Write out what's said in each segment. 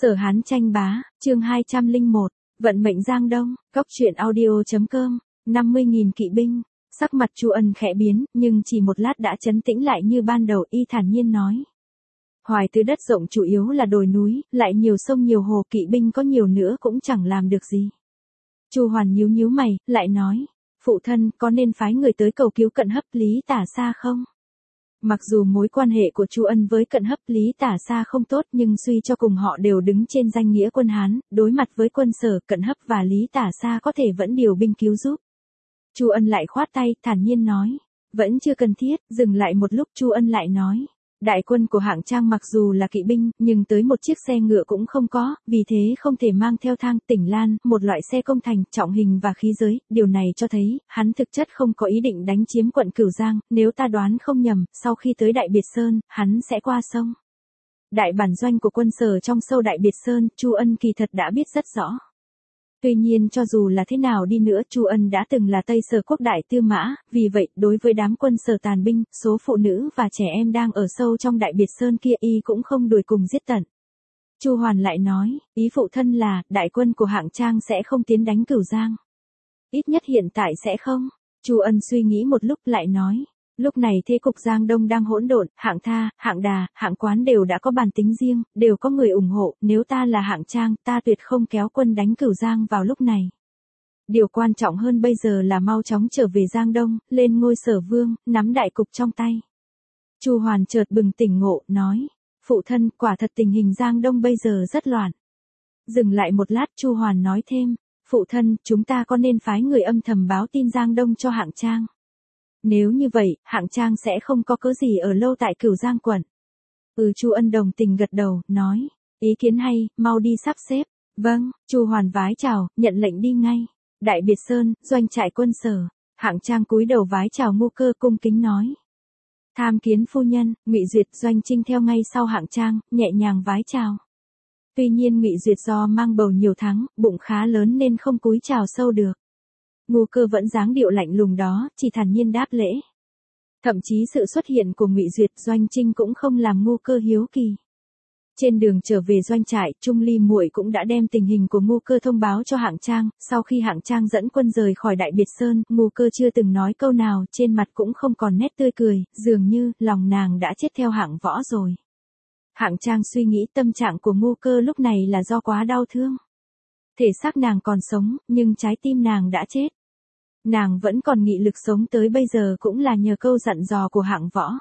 Sở Hán tranh bá, chương 201, vận mệnh Giang Đông, góc truyện audio.com, 50.000 kỵ binh. Sắc mặt Chu Ân khẽ biến, nhưng chỉ một lát đã trấn tĩnh lại như ban đầu, y thản nhiên nói. Hoài Tư đất rộng chủ yếu là đồi núi, lại nhiều sông nhiều hồ, kỵ binh có nhiều nữa cũng chẳng làm được gì. Chu Hoàn nhíu nhíu mày, lại nói, phụ thân có nên phái người tới cầu cứu Cận Hấp Lý Tả Xa không? Mặc dù mối quan hệ của Chu Ân với Cận Hấp Lý Tả Xa không tốt, nhưng suy cho cùng họ đều đứng trên danh nghĩa quân Hán, đối mặt với quân Sở, Cận Hấp và Lý Tả Xa có thể vẫn điều binh cứu giúp. Chu Ân lại khoát tay, thản nhiên nói, vẫn chưa cần thiết. Dừng lại một lúc, Chu Ân lại nói, đại quân của Hạng Trang mặc dù là kỵ binh, nhưng tới một chiếc xe ngựa cũng không có, vì thế không thể mang theo thang, tỉnh lan, một loại xe công thành, trọng hình và khí giới. Điều này cho thấy, hắn thực chất không có ý định đánh chiếm quận Cửu Giang. Nếu ta đoán không nhầm, sau khi tới Đại Biệt Sơn, hắn sẽ qua sông. Đại bản doanh của quân Sở trong sâu Đại Biệt Sơn, Chu Ân kỳ thật đã biết rất rõ. Tuy nhiên cho dù là thế nào đi nữa, Chu Ân đã từng là Tây Sở quốc đại tư mã, vì vậy, đối với đám quân Sở tàn binh, số phụ nữ và trẻ em đang ở sâu trong Đại Biệt Sơn kia, y cũng không đuổi cùng giết tận. Chu Hoàn lại nói, ý phụ thân là, đại quân của Hạng Trang sẽ không tiến đánh Cửu Giang. Ít nhất hiện tại sẽ không. Chu Ân suy nghĩ một lúc lại nói. Lúc này thế cục Giang Đông đang hỗn độn, Hạng Tha, Hạng Đà, Hạng Quán đều đã có bản tính riêng, đều có người ủng hộ, nếu ta là Hạng Trang, ta tuyệt không kéo quân đánh Cửu Giang vào lúc này. Điều quan trọng hơn bây giờ là mau chóng trở về Giang Đông, lên ngôi Sở Vương, nắm đại cục trong tay. Chu Hoàn chợt bừng tỉnh ngộ, nói, phụ thân, quả thật tình hình Giang Đông bây giờ rất loạn. Dừng lại một lát, Chu Hoàn nói thêm, phụ thân, chúng ta có nên phái người âm thầm báo tin Giang Đông cho Hạng Trang? Nếu như vậy, Hạng Trang sẽ không có cớ gì ở lâu tại Cửu Giang quận. Chu Ân đồng tình gật đầu, nói, ý kiến hay, mau đi sắp xếp. Vâng. Chu Hoàn vái chào, nhận lệnh đi ngay. Đại Biệt Sơn, doanh trại quân Sở. Hạng Trang cúi đầu vái chào Ngô Cơ, cung kính nói. Tham kiến phu nhân. Ngụy Duyệt, Doanh Trinh theo ngay sau Hạng Trang, nhẹ nhàng vái chào. Tuy nhiên Ngụy Duyệt do mang bầu nhiều tháng, bụng khá lớn nên không cúi chào sâu được. Ngô Cơ vẫn dáng điệu lạnh lùng đó, chỉ thản nhiên đáp lễ. Thậm chí sự xuất hiện của Ngụy Duyệt, Doanh Trinh cũng không làm Ngô Cơ hiếu kỳ. Trên đường trở về doanh trại, Trung Ly muội cũng đã đem tình hình của Ngô Cơ thông báo cho Hạng Trang. Sau khi Hạng Trang dẫn quân rời khỏi Đại Biệt Sơn, Ngô Cơ chưa từng nói câu nào, trên mặt cũng không còn nét tươi cười, dường như lòng nàng đã chết theo Hạng Võ rồi. Hạng Trang suy nghĩ tâm trạng của Ngô Cơ lúc này là do quá đau thương. Thể xác nàng còn sống, nhưng trái tim nàng đã chết. Nàng vẫn còn nghị lực sống tới bây giờ cũng là nhờ câu dặn dò của Hạng Võ.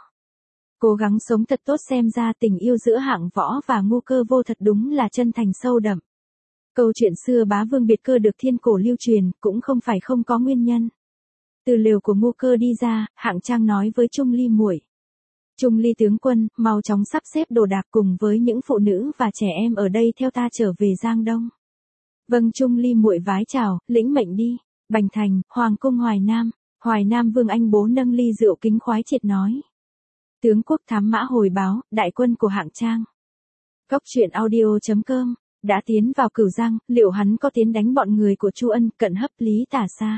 Cố gắng sống thật tốt, xem ra tình yêu giữa Hạng Võ và Ngô Cơ Vô thật đúng là chân thành sâu đậm. Câu chuyện xưa bá vương biệt cơ được thiên cổ lưu truyền, cũng không phải không có nguyên nhân. Từ lều của Ngô Cơ đi ra, Hạng Trang nói với Trung Ly muội. Trung Ly tướng quân, mau chóng sắp xếp đồ đạc cùng với những phụ nữ và trẻ em ở đây theo ta trở về Giang Đông. Vâng. Trung Ly muội vái chào, lĩnh mệnh đi. Bành Thành, Hoàng cung Hoài Nam. Hoài Nam Vương Anh Bố nâng ly rượu kính khoái triệt nói. Tướng quốc thám mã hồi báo, đại quân của Hạng Trang. Góc truyện audio.com, đã tiến vào Cửu Giang, liệu hắn có tiến đánh bọn người của Chu Ân, Cận Hấp Lý Tả Xa?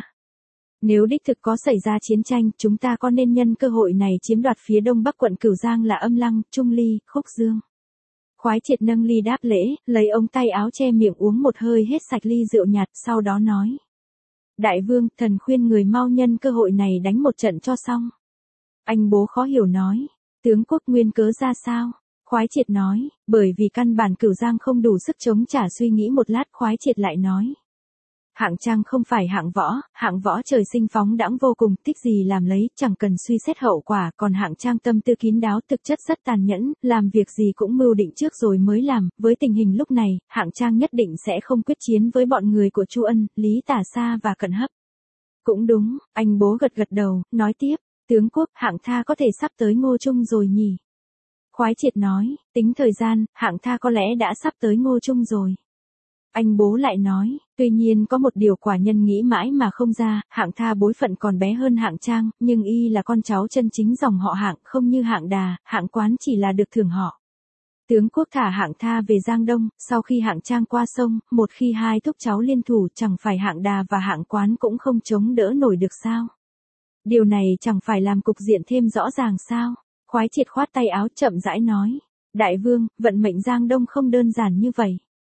Nếu đích thực có xảy ra chiến tranh, chúng ta có nên nhân cơ hội này chiếm đoạt phía đông bắc quận Cửu Giang là Âm Lăng, Trung Ly, Khúc Dương? Khoái triệt nâng ly đáp lễ, lấy ống tay áo che miệng uống một hơi hết sạch ly rượu nhạt, sau đó nói. Đại vương, thần khuyên người mau nhân cơ hội này đánh một trận cho xong. Anh Bố khó hiểu nói, tướng quốc nguyên cớ ra sao? Khoái triệt nói, bởi vì căn bản Cửu Giang không đủ sức chống trả. Suy nghĩ một lát, Khoái triệt lại nói. Hạng Trang không phải Hạng Võ trời sinh phóng đãng vô cùng, thích gì làm lấy, chẳng cần suy xét hậu quả, còn Hạng Trang tâm tư kín đáo, thực chất rất tàn nhẫn, làm việc gì cũng mưu định trước rồi mới làm. Với tình hình lúc này, Hạng Trang nhất định sẽ không quyết chiến với bọn người của Chu Ân, Lý Tả Xa và Cận Hấp. Cũng đúng. Anh Bố gật gật đầu, nói tiếp, tướng quốc, Hạng Tha có thể sắp tới Ngô Trung rồi nhỉ? Khoái triệt nói, tính thời gian, Hạng Tha có lẽ đã sắp tới Ngô Trung rồi. Anh Bố lại nói, tuy nhiên có một điều quả nhân nghĩ mãi mà không ra, Hạng Tha bối phận còn bé hơn Hạng Trang, nhưng y là con cháu chân chính dòng họ Hạng, không như Hạng Đà, Hạng Quán chỉ là được thưởng họ. Tướng quốc thả Hạng Tha về Giang Đông, sau khi Hạng Trang qua sông, một khi hai thúc cháu liên thủ, chẳng phải Hạng Đà và Hạng Quán cũng không chống đỡ nổi được sao? Điều này chẳng phải làm cục diện thêm rõ ràng sao? Khoái triệt khoát tay áo chậm rãi nói. Đại vương, vận mệnh Giang Đông không đơn giản như vậy.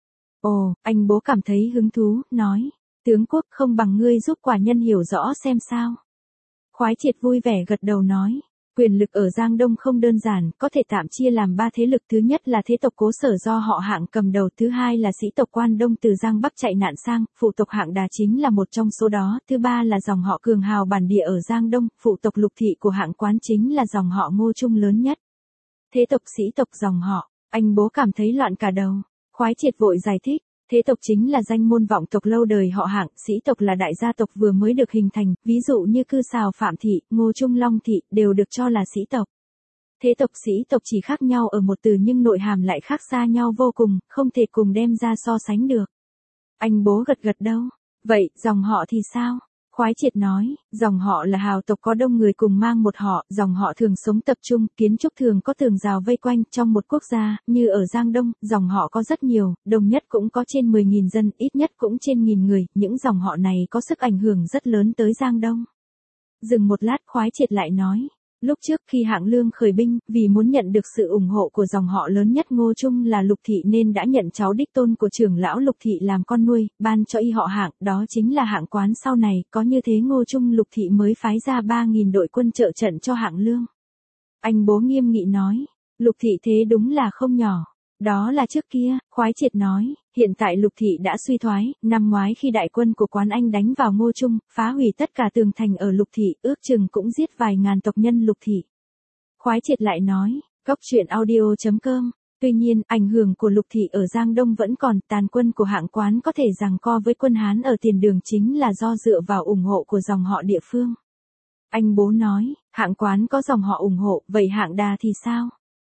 Ồ, anh bố cảm thấy hứng thú, nói. Tướng quốc không bằng ngươi giúp quả nhân hiểu rõ xem sao. Khoái triệt vui vẻ gật đầu nói. Quyền lực ở Giang Đông không đơn giản, có thể tạm chia làm 3 thế lực. Thứ nhất là thế tộc Cố Sở do họ Hạng cầm đầu. Thứ hai là sĩ tộc Quan Đông từ Giang Bắc chạy nạn sang, phụ tộc Hạng Đà chính là một trong số đó. Thứ ba là dòng họ Cường Hào bản địa ở Giang Đông, phụ tộc Lục Thị của Hạng Quán chính là dòng họ Ngô Trung lớn nhất. Thế tộc sĩ tộc dòng họ, anh bố cảm thấy loạn cả đầu. Khoái triệt vội giải thích. Thế tộc chính là danh môn vọng tộc lâu đời họ Hạng, sĩ tộc là đại gia tộc vừa mới được hình thành, ví dụ như Cư Sào Phạm Thị, Ngô Trung Long Thị, đều được cho là sĩ tộc. Thế tộc sĩ tộc chỉ khác nhau ở một từ nhưng nội hàm lại khác xa nhau vô cùng, không thể cùng đem ra so sánh được. Anh bố gật gật đầu. Vậy, dòng họ thì sao? Khoái triệt nói, dòng họ là hào tộc có đông người cùng mang một họ, dòng họ thường sống tập trung, kiến trúc thường có tường rào vây quanh. Trong một quốc gia, như ở Giang Đông, dòng họ có rất nhiều, đồng nhất cũng có trên 10.000 dân, ít nhất cũng trên 1.000 người, những dòng họ này có sức ảnh hưởng rất lớn tới Giang Đông. Dừng một lát khoái triệt lại nói. Lúc trước khi Hạng Lương khởi binh, vì muốn nhận được sự ủng hộ của dòng họ lớn nhất Ngô Trung là Lục Thị nên đã nhận cháu đích tôn của trưởng lão Lục Thị làm con nuôi, ban cho y họ Hạng, đó chính là Hạng Quán sau này, có như thế Ngô Trung Lục Thị mới phái ra 3.000 đội quân trợ trận cho Hạng Lương. Anh bố nghiêm nghị nói, Lục Thị thế đúng là không nhỏ. Đó là trước kia, khoái triệt nói, hiện tại Lục Thị đã suy thoái, năm ngoái khi đại quân của Quán Anh đánh vào Ngô Trung, phá hủy tất cả tường thành ở Lục Thị, ước chừng cũng giết vài ngàn tộc nhân Lục Thị. Khoái triệt lại nói, Cốc truyện audio.com, tuy nhiên, ảnh hưởng của Lục Thị ở Giang Đông vẫn còn, tàn quân của Hạng Quán có thể giằng co với quân Hán ở tiền đường chính là do dựa vào ủng hộ của dòng họ địa phương. Anh bố nói, Hạng Quán có dòng họ ủng hộ, vậy Hạng Đà thì sao?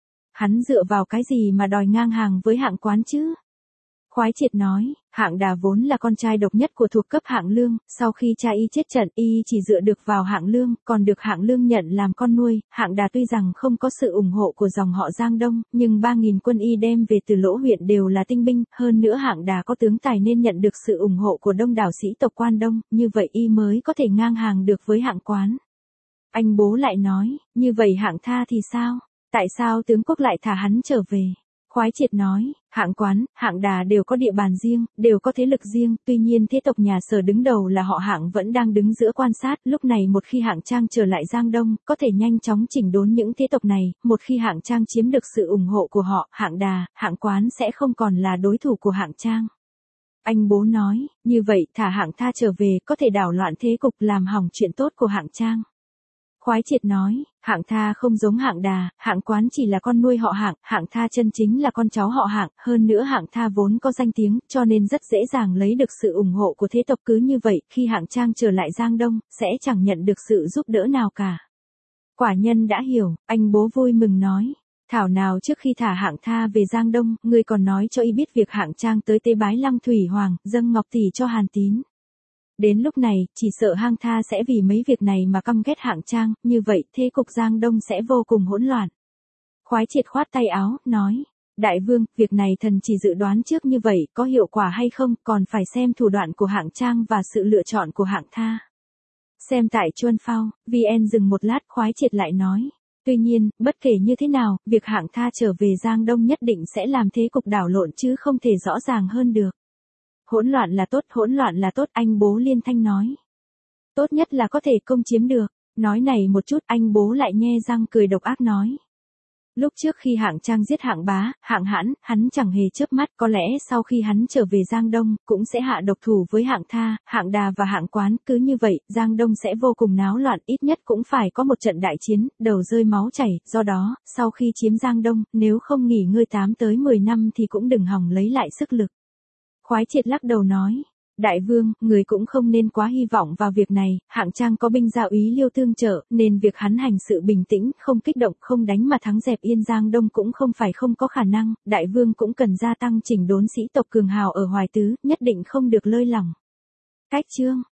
Hắn dựa vào cái gì mà đòi ngang hàng với Hạng Quán chứ? Khoái triệt nói, Hạng Đà vốn là con trai độc nhất của thuộc cấp Hạng Lương, sau khi cha y chết trận, y chỉ dựa được vào Hạng Lương, còn được Hạng Lương nhận làm con nuôi. Hạng Đà tuy rằng không có sự ủng hộ của dòng họ Giang Đông, nhưng 3.000 quân y đem về từ Lỗ huyện đều là tinh binh, hơn nữa Hạng Đà có tướng tài nên nhận được sự ủng hộ của đông đảo sĩ tộc Quan Đông, như vậy y mới có thể ngang hàng được với Hạng Quán. Anh bố lại nói, như vậy Hạng Tha thì sao? Tại sao tướng quốc lại thả hắn trở về? Khoái triệt nói, Hạng Quán, Hạng Đà đều có địa bàn riêng, đều có thế lực riêng, tuy nhiên thế tộc nhà Sở đứng đầu là họ Hạng vẫn đang đứng giữa quan sát, lúc này một khi Hạng Trang trở lại Giang Đông, có thể nhanh chóng chỉnh đốn những thế tộc này, một khi Hạng Trang chiếm được sự ủng hộ của họ, Hạng Đà, Hạng Quán sẽ không còn là đối thủ của Hạng Trang. Anh bố nói, như vậy thả Hạng Tha trở về có thể đảo loạn thế cục làm hỏng chuyện tốt của Hạng Trang. Khoái triệt nói, Hạng Tha không giống Hạng Đà, Hạng Quán chỉ là con nuôi họ Hạng, Hạng Tha chân chính là con cháu họ Hạng, hơn nữa Hạng Tha vốn có danh tiếng, cho nên rất dễ dàng lấy được sự ủng hộ của thế tộc. Cứ như vậy, khi Hạng Trang trở lại Giang Đông, sẽ chẳng nhận được sự giúp đỡ nào cả. Quả nhân đã hiểu, anh bố vui mừng nói. Thảo nào trước khi thả Hạng Tha về Giang Đông, ngươi còn nói cho y biết việc Hạng Trang tới tế bái Lăng Thủy Hoàng, dâng ngọc tỷ cho Hàn Tín. Đến lúc này, chỉ sợ Hạng Tha sẽ vì mấy việc này mà căm ghét Hạng Trang, như vậy thế cục Giang Đông sẽ vô cùng hỗn loạn. Khoái triệt khoát tay áo, nói, Đại vương, việc này thần chỉ dự đoán trước như vậy, có hiệu quả hay không, còn phải xem thủ đoạn của Hạng Trang và sự lựa chọn của Hạng Tha. Xem tại Chuân Phao, VN dừng một lát khoái triệt lại nói. Tuy nhiên, bất kể như thế nào, việc Hạng Tha trở về Giang Đông nhất định sẽ làm thế cục đảo lộn chứ không thể rõ ràng hơn được. Hỗn loạn là tốt, anh bố liên thanh nói. Tốt nhất là có thể công chiếm được. Nói này một chút, anh bố lại nhe răng cười độc ác nói. Lúc trước khi Hạng Trang giết Hạng Bá, Hạng Hãn, hắn chẳng hề chớp mắt, có lẽ sau khi hắn trở về Giang Đông, cũng sẽ hạ độc thủ với Hạng Tha, Hạng Đà và Hạng Quán, cứ như vậy, Giang Đông sẽ vô cùng náo loạn, ít nhất cũng phải có một trận đại chiến, đầu rơi máu chảy, do đó, sau khi chiếm Giang Đông, nếu không nghỉ ngơi 8 tới 10 năm thì cũng đừng hòng lấy lại sức lực. Khoái triệt lắc đầu nói. Đại vương, người cũng không nên quá hy vọng vào việc này, Hạng Trang có binh gia úy Liêu tương trợ, nên việc hắn hành sự bình tĩnh, không kích động, không đánh mà thắng dẹp yên Giang Đông cũng không phải không có khả năng, đại vương cũng cần gia tăng chỉnh đốn sĩ tộc cường hào ở Hoài Tứ, nhất định không được lơi lỏng. Cách chương